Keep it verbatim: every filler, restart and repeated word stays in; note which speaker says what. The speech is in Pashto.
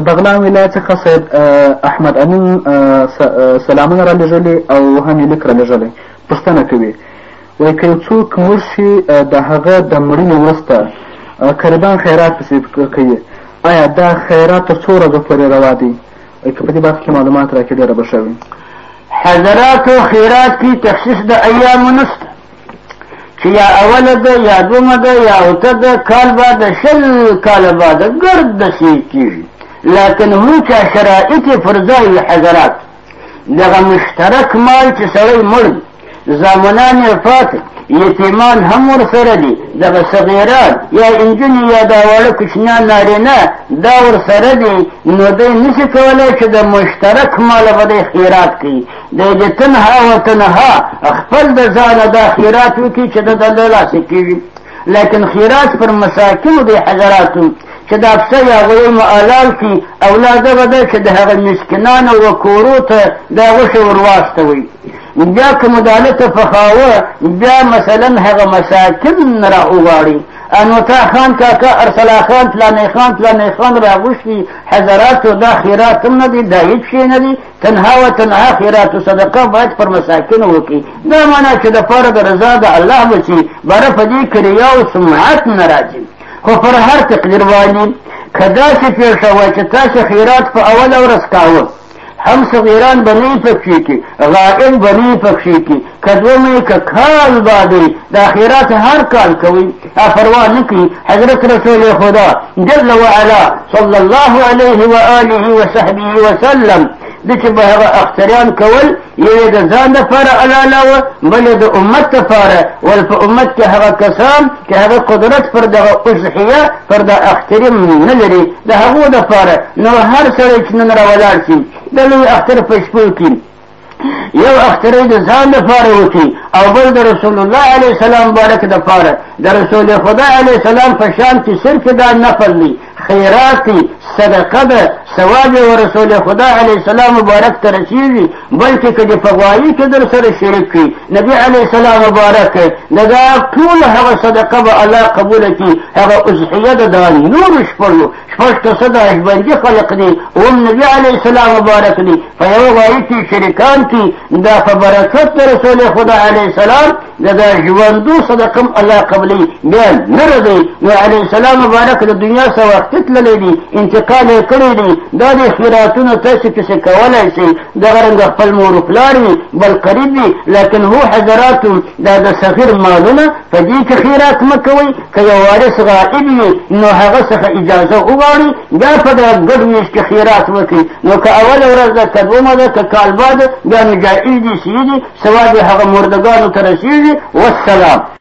Speaker 1: بغلان ولایت څخه سید احمد امین سلامونه را لېږلي او هم یې لیک را لېږلی. پوښتنه کوي وایي که یو څوک مړ شي د هغه د مړینې وروسته قریبان خیرات پسې کوي، آیا دا خیرات تر څو ورځو پورې روا دی؟ وایي که په دې برخه کې معلومات راکړي ډېره به ښه وي.
Speaker 2: حضراتو خیرات کې تخصیص د ایامو نشته چې یا اوله ده یا دومه ده یا اوته ده کال بعد شل کاله بعد ګرد داسې کېږي، لکن هناك شرائط فرضاء الحضرات دغه مشترک مال چې سړی مړ دی، زامنان یې فات یتیمان هم ورسره دي، دغه صغیران یا انجونې یا دا واړه کوچنیان نارینه دا ورسره دي، نو دی نشي کولی چې د مشترک مال به دی خیرات کوي، دی د تنها و تنها خپل د ځانه دا خیرات وکړي چې د ده له لاسه کېږي. لیکن خیرات پر مساکینو دی حضراتو چې دا پسه یا هغوی معلال کړي اولاد به ده چې د هغه مسکینانو و کورو ته دا غوښې ور واستوي. بیا که مدالته فخاوه بیا مثلا هغه مساکن را وغواړي، انوتا خان کاکا ارسلا خان فلانی خان فلانی خان راغوښتي حضراتو دا خیرات هم نه دي، دا هېڅ شی نه دي، تنها و تنها خیرات و صدقه باید پر مساکینو وکړي. دا معنا چې دپاره د رضا د الله به شي بره په دې کې ریا او سمعت نه راځي. خو پر هر تقدیر باندې که داسې پېښه وه چې تاسې خیرات په اوله ورځ کاوه، هم صغیران به نه یې پکښې کې، غائب به نه یې پکښې کې، که دومه که کال بعدوي دا خیرات هر کال کوئ، پروا نه کوي. حضرت رسول خدا جل وعلا صلی الله علیه و آله و صحبه وسلم د چې به هغه اختریان کول، یو یې د ځان دپاره حلاله وه، بل یې د امت دپاره، ول په امت کې هغه کسان چې هغه قدرت پر دغه اضحیه پر د اختري نه لري د هغو دپاره، نو هر سړی چې نن را ولاړ شي د لوی اختر په شپو کې یو اختر د ځان دپاره وکړي او بل د رسول الله علیه السلام مبارک دپاره. د رسول خدا علیه السلام په شان کې صرف دا نفل دی، خیرات دی، صدقه ده، ثواب و رسول خدا علیه السلام مبارک ته رسېږي. بلکې که د په غوایي کې در سره شریک کړي نبي علیه السلام مبارک د دا ټول هغه صدقه به الله قبوله کړي. هغه اضحیه ده دا نورو شپږو شپږ کسه د اشبندي خلق دي، هم نبي علیه السلام مبارک دي، په یوه غوایي کې شریکان کړي، دا په برکت د رسول خدا علیه السلام د دا ژوندو صدقه هم الله قبلوي. بیا نه رضی نو علیه السلام مبارک د دنیا څه وخت تللی دي، انتقال یې کړی دی، دا د خیراتونو تاسې پسې کولی شئ، دغه رنګه خپل مور و پلار وي بل قریب وي، لیکن هو حضراتو دا د صغیر مالونه په دې کې خیرات مه کوئ. که یو وارث غائب وي نو هغه څخه اجازه وغواړي، بیا په دغه ګډ ویش کې خیرات وکړي. نو که اوله ورځ ده که دومه ده که کال بعد بیا نو جایز دي، صحیح دي، ثواب یې هغه مردګانو ته رسېږي. والسلام.